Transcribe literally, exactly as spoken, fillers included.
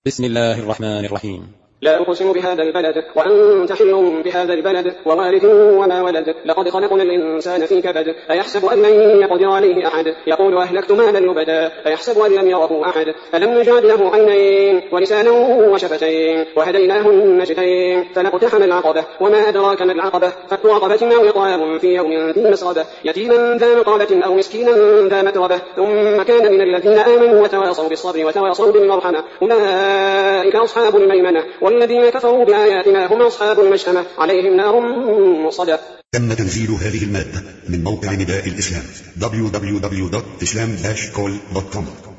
بسم الله الرحمن الرحيم. لا أقسم بهذا البلد وأنت حل بهذا البلد ووالد وما ولد لقد خلقنا الإنسان في كبد أيحسب أن لن يقدر عليه أحد يقول أهلكت مالا لبدا أيحسب أن لم يره أحد ألم نجعل له عينين ولسانا وشفتين وهديناه النجدين فلاقتحم العقبة وما أدراك ما العقبة فك رقبة أو إطعام في يوم ذي مسغبة يتيما ذا مقربة أو مسكينا ذا متربة ثم كان من الذين آمنوا وتواصوا بالصبر وتواصوا بالمرحمة أولئك أصحاب الميمنة والذين كفروا بآياتنا هم أصحاب المشأمة عليهم نار مؤصدة. تم تنزيل هذه المادة من موقع نداء الإسلام دبليو دبليو دبليو دوت إسلام داش كول دوت كوم.